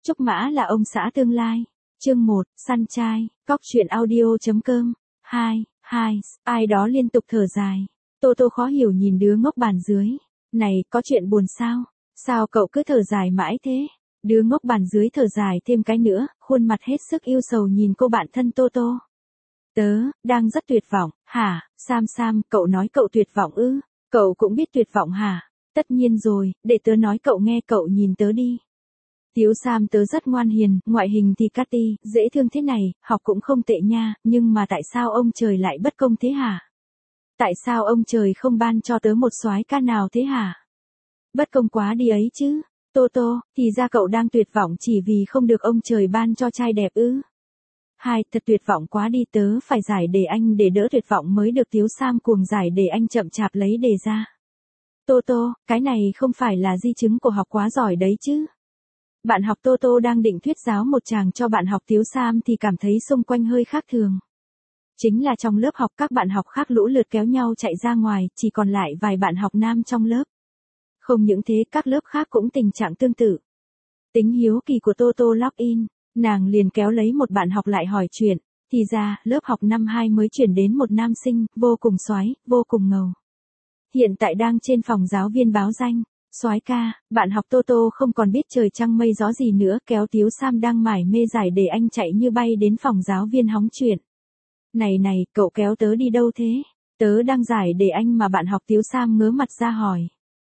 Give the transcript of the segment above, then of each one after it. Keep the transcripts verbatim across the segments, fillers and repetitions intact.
Trúc Mã là ông xã tương lai. Chương một, săn trai, cóc truyện audio.com. hai, hai, ai đó liên tục thở dài. Tô Tô khó hiểu nhìn đứa ngốc bàn dưới. Này, có chuyện buồn sao? Sao cậu cứ thở dài mãi thế? Đứa ngốc bàn dưới thở dài thêm cái nữa, khuôn mặt hết sức yêu sầu nhìn cô bạn thân Tô Tô. Tớ, đang rất tuyệt vọng, hả? Sam Sam, cậu nói cậu tuyệt vọng ư? Cậu cũng biết tuyệt vọng hả? Tất nhiên rồi, để tớ nói cậu nghe, cậu nhìn tớ đi. Tiếu Sam tớ rất ngoan hiền, ngoại hình thì Cathy, dễ thương thế này, học cũng không tệ nha, nhưng mà tại sao ông trời lại bất công thế hả? Tại sao ông trời không ban cho tớ một soái ca nào thế hả? Bất công quá đi ấy chứ. Tô Tô, thì ra cậu đang tuyệt vọng chỉ vì không được ông trời ban cho trai đẹp ư? Hai, thật tuyệt vọng quá đi, tớ phải giải đề anh để đỡ tuyệt vọng mới được. Tiếu Sam cuồng giải đề anh chậm chạp lấy đề ra. Tô Tô, cái này không phải là di chứng của học quá giỏi đấy chứ? Bạn học Tô Tô đang định thuyết giáo một chàng cho bạn học Tiếu Sam thì cảm thấy xung quanh hơi khác thường. Chính là trong lớp học các bạn học khác lũ lượt kéo nhau chạy ra ngoài, chỉ còn lại vài bạn học nam trong lớp. Không những thế các lớp khác cũng tình trạng tương tự. Tính hiếu kỳ của Tô Tô login, nàng liền kéo lấy một bạn học lại hỏi chuyện, thì ra lớp học năm hai mới chuyển đến một nam sinh, vô cùng soái, vô cùng ngầu. Hiện tại đang trên phòng giáo viên báo danh. Soái ca, bạn học Tô Tô không còn biết trời trăng mây gió gì nữa, kéo Tiếu Sam đang mải mê giải để anh chạy như bay đến phòng giáo viên hóng chuyện. Này này, cậu kéo tớ đi đâu thế? Tớ đang giải để anh mà. Bạn học Tiếu Sam ngớ mặt ra hỏi.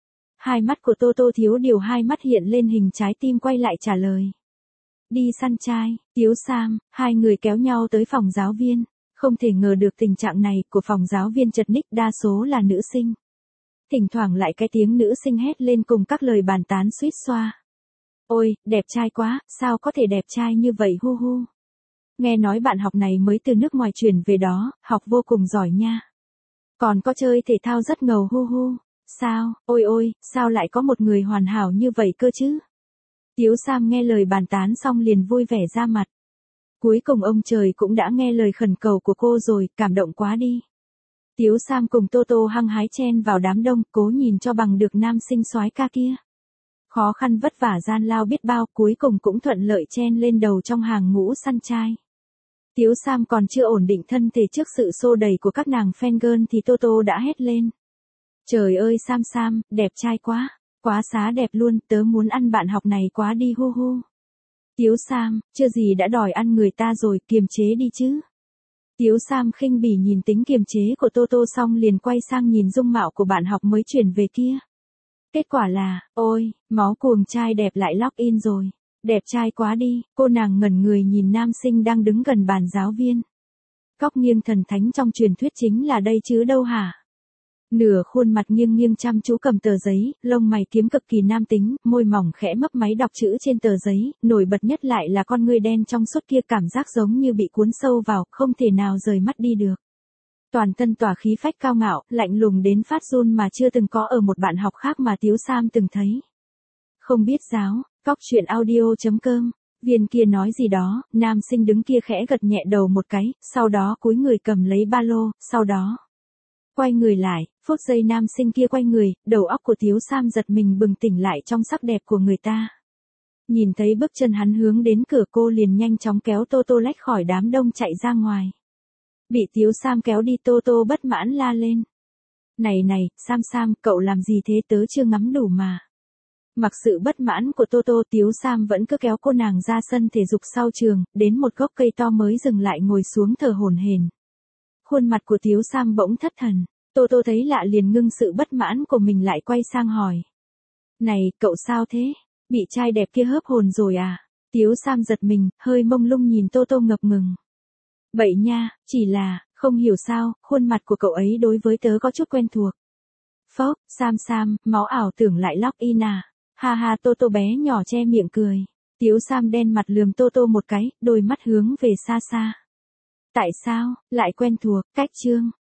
Hai mắt của Tô Tô thiếu điều, hai mắt hiện lên hình trái tim quay lại trả lời. Đi săn trai. Tiếu Sam, hai người kéo nhau tới phòng giáo viên. Không thể ngờ được tình trạng này của phòng giáo viên chật ních, đa số là nữ sinh. Thỉnh thoảng lại cái tiếng nữ sinh hét lên cùng các lời bàn tán suýt xoa. Ôi, đẹp trai quá, sao có thể đẹp trai như vậy hu hu. Nghe nói bạn học này mới từ nước ngoài chuyển về đó, học vô cùng giỏi nha. Còn có chơi thể thao rất ngầu hu hu. Sao, ôi ôi, sao lại có một người hoàn hảo như vậy cơ chứ? Tiếu Sam nghe lời bàn tán xong liền vui vẻ ra mặt. Cuối cùng ông trời cũng đã nghe lời khẩn cầu của cô rồi, cảm động quá đi. Tiếu Sam cùng Tô Tô hăng hái chen vào đám đông, cố nhìn cho bằng được nam sinh soái ca kia. Khó khăn vất vả gian lao biết bao, cuối cùng cũng thuận lợi chen lên đầu trong hàng ngũ săn trai. Tiếu Sam còn chưa ổn định thân thể trước sự xô đẩy của các nàng fan girl thì Tô Tô đã hét lên. Trời ơi Sam Sam, đẹp trai quá, quá xá đẹp luôn, tớ muốn ăn bạn học này quá đi hu hu. Tiếu Sam, chưa gì đã đòi ăn người ta rồi, kiềm chế đi chứ. Tiếu Sam khinh bỉ nhìn tính kiềm chế của Tô Tô xong liền quay sang nhìn dung mạo của bạn học mới chuyển về kia. Kết quả là, ôi, máu cuồng trai đẹp lại login rồi. Đẹp trai quá đi, cô nàng ngẩn người nhìn nam sinh đang đứng gần bàn giáo viên. Cóc nghiêng thần thánh trong truyền thuyết chính là đây chứ đâu hả? Nửa khuôn mặt nghiêng nghiêng chăm chú cầm tờ giấy, lông mày kiếm cực kỳ nam tính, môi mỏng khẽ mấp máy đọc chữ trên tờ giấy, nổi bật nhất lại là con ngươi đen trong suốt kia, cảm giác giống như bị cuốn sâu vào, không thể nào rời mắt đi được. Toàn thân tỏa khí phách cao ngạo, lạnh lùng đến phát run mà chưa từng có ở một bạn học khác mà Tiếu Sam từng thấy. Không biết giáo, cóc truyện audio.com, viên kia nói gì đó, nam sinh đứng kia khẽ gật nhẹ đầu một cái, sau đó cúi người cầm lấy ba lô, sau đó quay người lại, phút giây nam sinh kia quay người, đầu óc của Tiếu Sam giật mình bừng tỉnh lại trong sắc đẹp của người ta. Nhìn thấy bước chân hắn hướng đến cửa, cô liền nhanh chóng kéo Tô Tô lách khỏi đám đông chạy ra ngoài. Bị Tiếu Sam kéo đi, Tô Tô bất mãn la lên. Này này, Sam Sam, cậu làm gì thế, tớ chưa ngắm đủ mà. Mặc sự bất mãn của Tô Tô, Tiếu Sam vẫn cứ kéo cô nàng ra sân thể dục sau trường, đến một gốc cây to mới dừng lại ngồi xuống thở hổn hển. Khuôn mặt của Tiếu Sam bỗng thất thần, Tô Tô thấy lạ liền ngưng sự bất mãn của mình lại quay sang hỏi. Này, cậu sao thế? Bị trai đẹp kia hớp hồn rồi à? Tiếu Sam giật mình, hơi mông lung nhìn Tô Tô ngập ngừng. Bậy nha, chỉ là, không hiểu sao, khuôn mặt của cậu ấy đối với tớ có chút quen thuộc. Phốc, Sam Sam, máu ảo tưởng lại login à? Ha ha, Tô Tô bé nhỏ che miệng cười. Tiếu Sam đen mặt lườm Tô Tô một cái, đôi mắt hướng về xa xa. Tại sao, lại quen thuộc, cách chương.